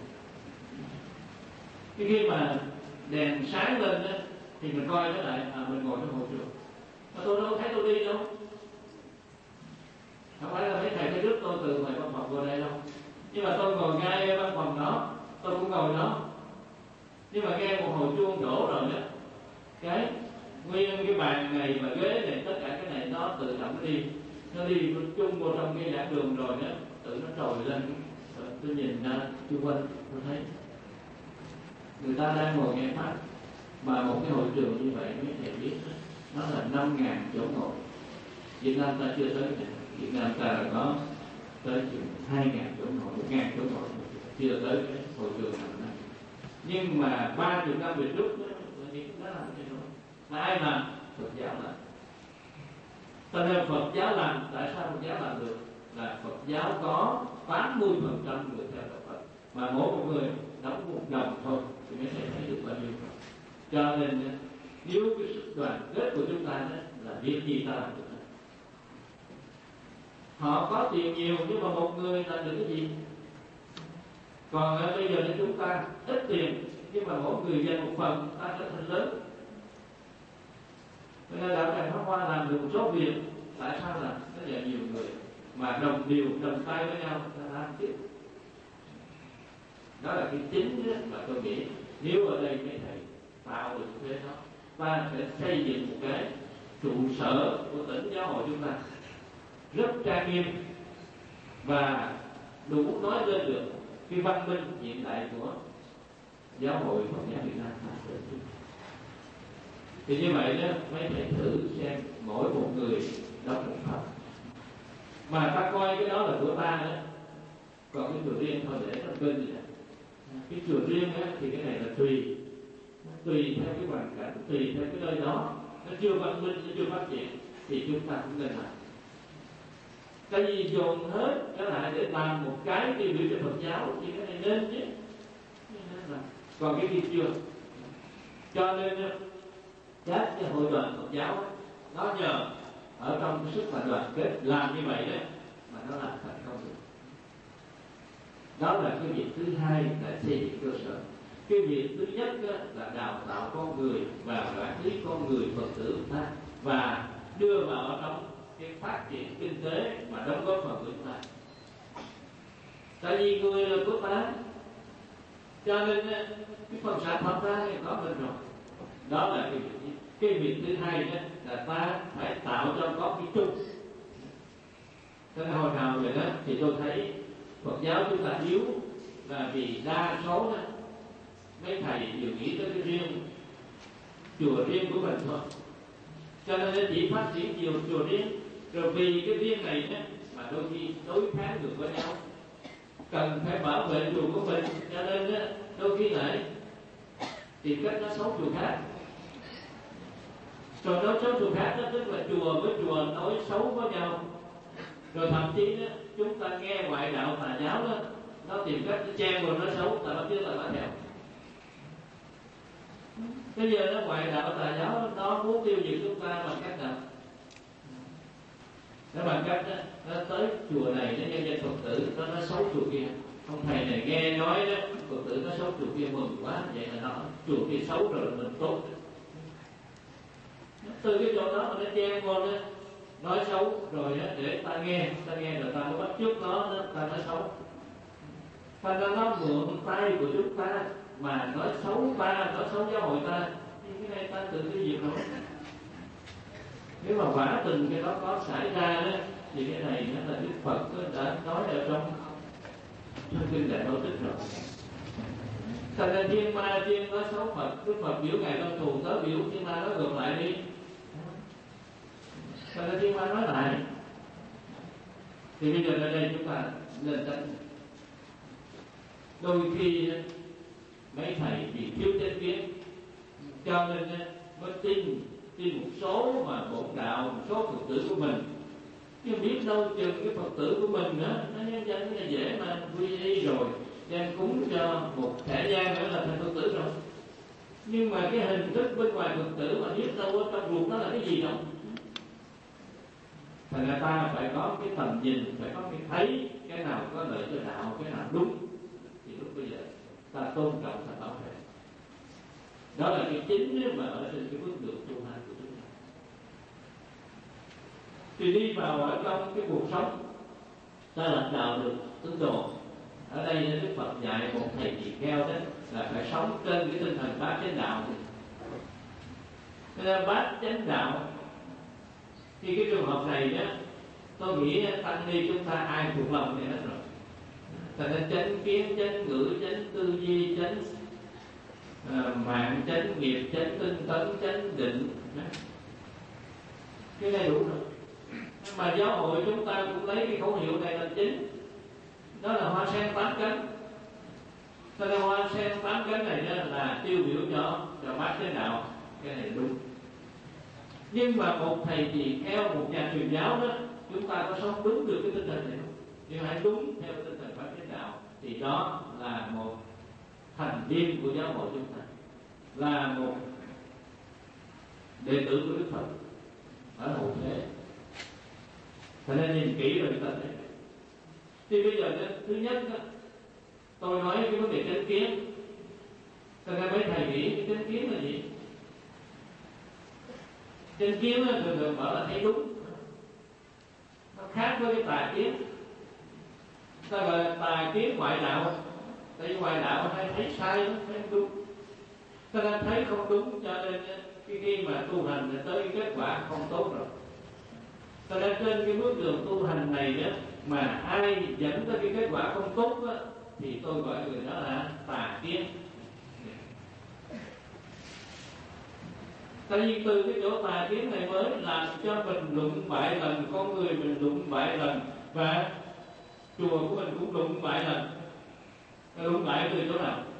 [SPEAKER 2] Cái khi mà đèn sáng lên á thì mình coi nó lại, à mình ngồi trong hồi chuông. Mà tôi đâu thấy tôi đi đâu. Không phải là mấy thầy phải rước tôi từ ngoài văn phòng vô đây đâu. Nhưng mà tôi ngồi ngay văn phòng đó, tôi cũng ngồi đó. Nhưng mà nghe một hồi chuông đổ rồi đó, cái nguyên cái bàn này và ghế này, tất cả cái này nó tự động nó đi, nó đi chung vô trong cái giảng đường rồi đó, tự nó trồi lên. Rồi tôi nhìn ra xung quanh, tôi thấy người ta đang ngồi nghe pháp, mà một cái hội trường như vậy mấy thầy biết đó, nó là năm ngàn chỗ ngồi. Việt Nam ta chưa tới này. Việt Nam ta là có tới chừng hai ngàn chỗ ngồi, một ngàn chỗ ngồi, chưa tới cái hội trường nào đó. Nhưng mà ba chục năm về trước đó, tôi nghĩ nó làm cái đó. Mà ai làm? Phật giáo làm. Cho nên Phật giáo làm, tại sao Phật giáo làm được? Là Phật giáo có tám mươi phần trăm người theo đạo Phật, mà mỗi một người đóng một đồng thôi thì mới thể thấy được bao nhiêu. Cho nên nếu cái sức đoàn kết của chúng ta đó, là việc gì ta làm được. Họ có tiền nhiều nhưng mà một người làm được cái gì? Còn uh, bây giờ thì chúng ta ít tiền nhưng mà mỗi người dành một phần, ta trở thành lớn. Cho nên đạo tràng Pháp Hoa làm được một số việc. Tại sao là rất là nhiều người mà đồng điều, đồng tay với nhau ta làm tiếp. Đó là cái chính đó mà tôi nghĩ nếu ở đây mấy thầy tạo được thế đó, ta sẽ xây dựng một cái trụ sở của tỉnh giáo hội chúng ta rất trang nghiêm và đủ nói lên được cái văn minh hiện đại của giáo hội Phật giáo Việt Nam. Thì như vậy đó, mấy thầy thử xem mỗi một người đóng một phần, mà ta coi cái đó là của ta đó, còn cái chùa riêng thôi để nó bên gì đó. Cái chùa riêng á, thì cái này là tùy tùy theo cái hoàn cảnh, tùy theo cái nơi đó, nó chưa văn minh, nó chưa phát triển thì chúng ta cũng nên làm. Cái gì dồn hết trở lại để làm một cái tiêu biểu cho Phật giáo thì cái này nên chứ. Còn cái kia chưa. Cho nên các cái hội đoàn Phật giáo nó nhờ ở trong cái sức mà đoàn kết làm như vậy đấy mà nó làm thành công được. Đó là cái việc thứ hai là xây dựng cơ sở. Cái việc thứ nhất là đào tạo con người và quản lý con người Phật tử của ta và đưa vào ở trong cái phát triển kinh tế mà đóng góp vào của chúng ta. Tại vì người là của ta, cho nên cái phần sản phẩm ta thì có bên rồi. Đó là cái việc cái việc thứ hai đó là ta phải tạo cho có cái chung. Thế nên hồi nào vậy đó thì tôi thấy Phật giáo chúng ta yếu là vì đa số đó mấy thầy đều nghĩ tới cái riêng chùa riêng của mình thôi. Cho nên chỉ phát triển nhiều chùa riêng Rồi vì cái duyên này á mà đôi khi đối kháng được với nhau, cần phải bảo vệ chùa của mình, cho nên á đôi khi lại tìm cách nó xấu chùa khác. Rồi nói xấu chùa khác đó, tức là chùa với chùa nói xấu với nhau. Rồi thậm chí đó, chúng ta nghe ngoại đạo tà giáo đó, nó tìm cách nó chen vào nó xấu, ta bắt chước là bắt theo. Bây giờ nó ngoại đạo tà giáo nó muốn tiêu diệt chúng ta bằng cách nào? Nó bằng cách đó, nó tới chùa này nó nhân dân Phật tử nó nó xấu chùa kia. Ông thầy này nghe nói đó Phật tử nó xấu chùa kia mừng quá, vậy là nó chùa kia xấu rồi là mình tốt. Từ cái chỗ đó mà nó chen vô đó, nói xấu rồi đó, để ta nghe, ta nghe rồi ta mới bắt chước nó, nó ta nói xấu. Thành ra nó mượn tay của chúng ta mà nói xấu ta, nói xấu giáo hội ta, thì cái này ta tự tiêu diệt rồi. Nếu mà quả tình cái đó có xảy ra đó, thì cái này nó là Đức Phật đã nói ở trong trong kinh Đại Bảo Tích rồi. Thành ra thiên ma thiên nói xấu Phật, Đức Phật biểu ngài Văn Thù tới biểu thiên ma nói ngược lại đi. Thành ra thiên ma nói lại. Thì bây giờ ở đây chúng ta nên tránh. Đôi khi mấy thầy bị thiếu chánh kiến, cho nên mới tin tin một số mà bổn đạo, một số Phật tử của mình, chứ biết đâu chừng cái Phật tử của mình nữa nó nhân dân là dễ mà quy y rồi đem cúng cho một thẻ nhang nữa là thành Phật tử rồi. Nhưng mà cái hình thức bên ngoài Phật tử mà biết đâu ở trong ruột nó là cái gì đâu. Thành ra ta phải có cái tầm nhìn, phải có cái thấy cái nào có lợi cho đạo, cái nào đúng, thì lúc bây giờ ta tôn trọng, ta bảo vệ. Đó là cái chính mà ở trên cái bước đường tu hành của chúng ta. Thì đi vào ở trong cái cuộc sống, ta lãnh đạo được tín đồ. Ở đây Đức Phật dạy một thầy tỳ kheo đó là phải sống trên cái tinh thần bát chánh đạo. Nên bát chánh đạo, thì cái trường hợp này đó, tôi nghĩ tăng ni chúng ta ai thuộc lòng này hết rồi. Thành ra chánh kiến, chánh ngữ, chánh tư duy, chánh à, mạng, chánh nghiệp, chánh tinh tấn, chánh định, cái này đủ rồi. Nhưng mà giáo hội chúng ta cũng lấy cái khẩu hiệu này làm chính, đó là hoa sen tám cánh. Cho nên hoa sen tám cánh này đó là tiêu biểu cho cho bát chánh đạo, cái này đúng. Nhưng mà một thầy tỳ kheo, một nhà truyền giáo đó, chúng ta có sống đúng được cái tinh thần này không? Nhưng hãy đúng theo tinh thần bát chánh đạo, thì đó là một thành viên của giáo hội chúng ta, là một đệ tử của Đức Phật ở hậu thế. Cho nên nhìn kỹ rồi chúng ta thấy. Thì bây giờ thứ nhất đó, tôi nói cái vấn đề chánh kiến. Cho nên mấy thầy nghĩ cái chánh kiến là gì? Chánh kiến là thường thường bảo là thấy đúng. Nó khác với cái tà kiến. Ta gọi là tà kiến ngoại đạo. Tại vì ngoại đạo hay thấy sai, thấy không đúng. Cho nên thấy không đúng, cho nên khi, khi mà tu hành tới cái kết quả không tốt rồi. Cho nên trên cái bước đường tu hành này đó, mà ai dẫn tới cái kết quả không tốt đó, thì tôi gọi người đó là tà kiến. Tại vì từ cái chỗ tà kiến này mới làm cho mình đụng bại lần, con người mình đụng bại lần, và chùa của mình cũng đụng bại lần. Đụng bại từ chỗ nào?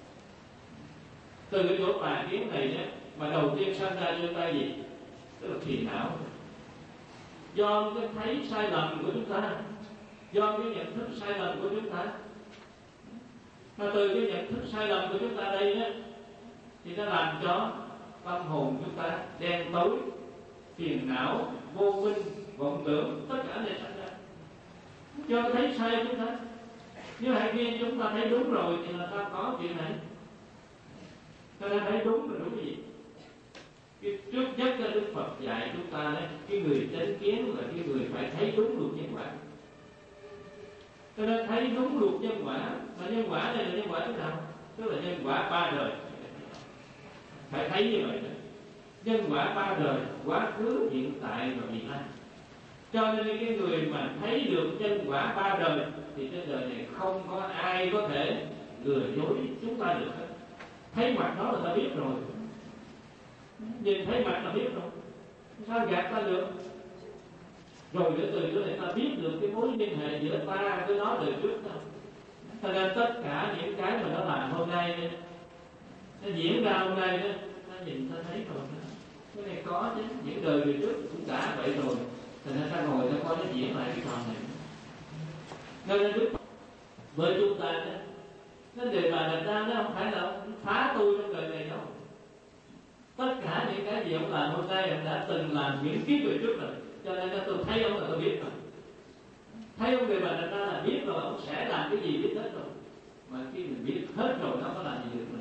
[SPEAKER 2] Từ cái chỗ tà kiến này đó, mà đầu tiên sanh ra cho ta gì? Tức là phiền não. Do cái thấy sai lầm của chúng ta, do cái nhận thức sai lầm của chúng ta, mà từ cái nhận thức sai lầm của chúng ta đây đó, thì nó làm cho tâm hồn chúng ta đen tối, phiền não, vô minh, vọng tưởng, tất cả đều sanh ra do thấy sai chúng ta. Nếu hãy viên chúng ta thấy đúng rồi thì là ta có chuyện này. Ta đã thấy đúng rồi, đúng cái gì? Cái trước nhất là Đức Phật dạy chúng ta đấy, cái người chánh kiến là cái người phải thấy đúng luật nhân quả. Cho nên thấy đúng luật nhân quả, mà nhân quả này là nhân quả thế nào? Tức là nhân quả ba đời. Phải thấy như vậy đó. Nhân quả ba đời, quá khứ, hiện tại và vị lai. Cho nên cái người mà thấy được nhân quả ba đời thì trên đời này không có ai có thể lừa dối chúng ta được hết. Thấy mặt nó là ta biết rồi, nhìn thấy mặt là biết rồi, sao gạt ta được? rồi để từ đó để ta biết được cái mối liên hệ giữa ta với nó đời trước đâu. Cho nên tất cả những cái mà nó làm hôm nay, nó diễn ra hôm nay đó, ta nhìn ta thấy rồi đó. Cái này có chứ, những đời đời trước cũng đã vậy rồi. Cho nên ta ngồi ta coi nó diễn lại cái trò này. Nên Đức với chúng ta đó, nên đề bài đặt ra nó không phải là phá tôi trong đời này đâu. Tất cả những cái gì ông làm hôm nay ông đã từng làm những kiếp về trước rồi. Cho nên tôi thấy ông là tôi biết rồi. Thấy ông đề bài đặt ra là biết rồi, ông sẽ làm cái gì biết hết rồi. Mà khi mình biết hết rồi nó có làm gì được nữa.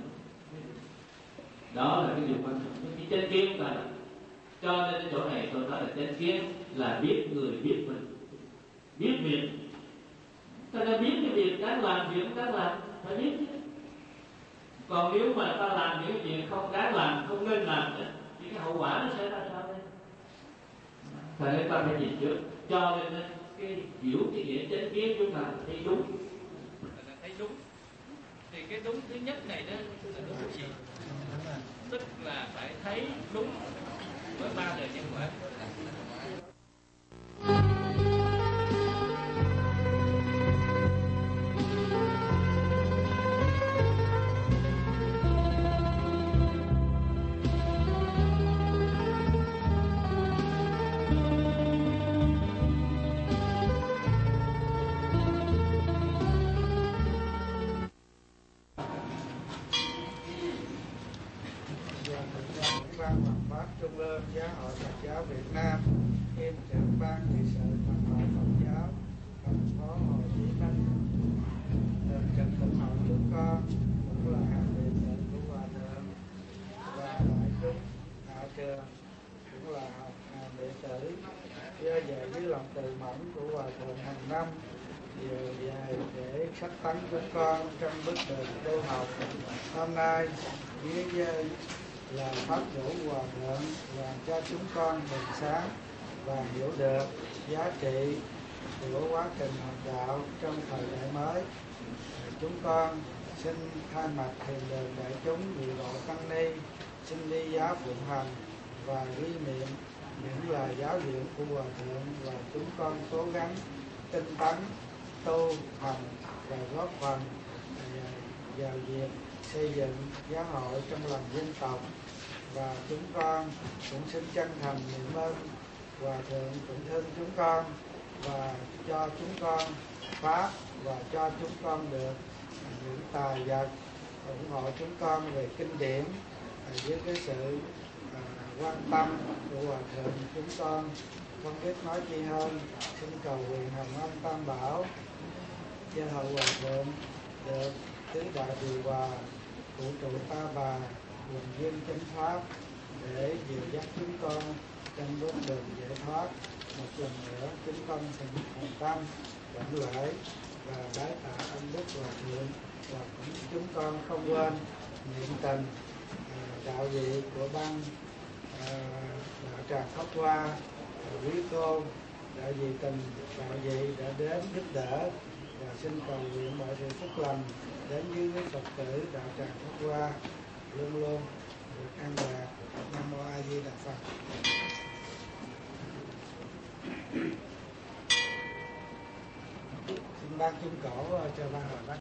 [SPEAKER 2] Đó là cái điều quan trọng. Cái chân kiến là cho nên cái chỗ này tôi nói là chân kiến là biết người biết mình, biết việc. Ta đã biết cái việc đáng làm, việc không đáng làm, phải biết chứ. Còn nếu mà ta làm những việc không đáng làm, không nên làm nữa, thì cái hậu quả nó sẽ ra sao đây? Thật nên ta phải nhìn trước. Cho nên cái hiểu cái nghĩa chánh kiến chúng ta thấy đúng.
[SPEAKER 3] Thấy đúng. Thì cái đúng thứ nhất này đó là đúng gì? Tức là phải thấy đúng với ba đời nhân quả.
[SPEAKER 4] Trung ương Giáo hội Phật giáo Việt Nam, kiêm trưởng ban trị sự Toàn hội Phật giáo thành phố Hồ Chí Minh, được trực tịnh hội chúng con cũng là hàng đệ tử của Hòa thượng và đại chúng đạo trường cũng là hàng đệ tử đưa về với lòng từ mẫn của Hòa thượng hàng năm đều về để sách tấn chúng con trong bước đường tu học. Hôm nay với là pháp chủ Hòa thượng làm cho chúng con bình sáng và hiểu được giá trị của quá trình học đạo trong thời đại mới. Chúng con xin thay mặt thiền đường đại chúng vị độ tăng ni xin đi giáo phụng hành và ghi niệm những lời giáo dưỡng của Hòa thượng, và chúng con cố gắng tinh tấn tu hành và góp phần vào việc xây dựng giáo hội trong lòng dân tộc. Và chúng con cũng xin chân thành niệm ơn Hòa thượng cũng thương chúng con và cho chúng con pháp và cho chúng con được những tài vật ủng hộ chúng con về kinh điển với cái sự à, quan tâm của Hòa thượng. Chúng con không biết nói chi hơn, xin cầu nguyện hồng ân tam bảo gia hộ Hòa thượng được tứ đại điều hòa vũ trụ ta bà nguồn duyên chánh pháp để dìu dắt chúng con trong bước đường giải thoát. Một lần nữa chúng con xin thành tâm đảnh lễ và bái tạ ân đức Hòa thượng, và cũng chúng con không quên niệm tình à, đạo vị của ban à, đạo tràng Pháp Hoa, à, quý cô đạo vị tình đạo vị đã đến giúp đỡ, và xin cầu nguyện mọi sự phúc lành đến với Phật tử đạo tràng Pháp Hoa luôn luôn được an lạc. Nam mô A Di Đà Phật. Xin ban chung cổ cho ban hội bác.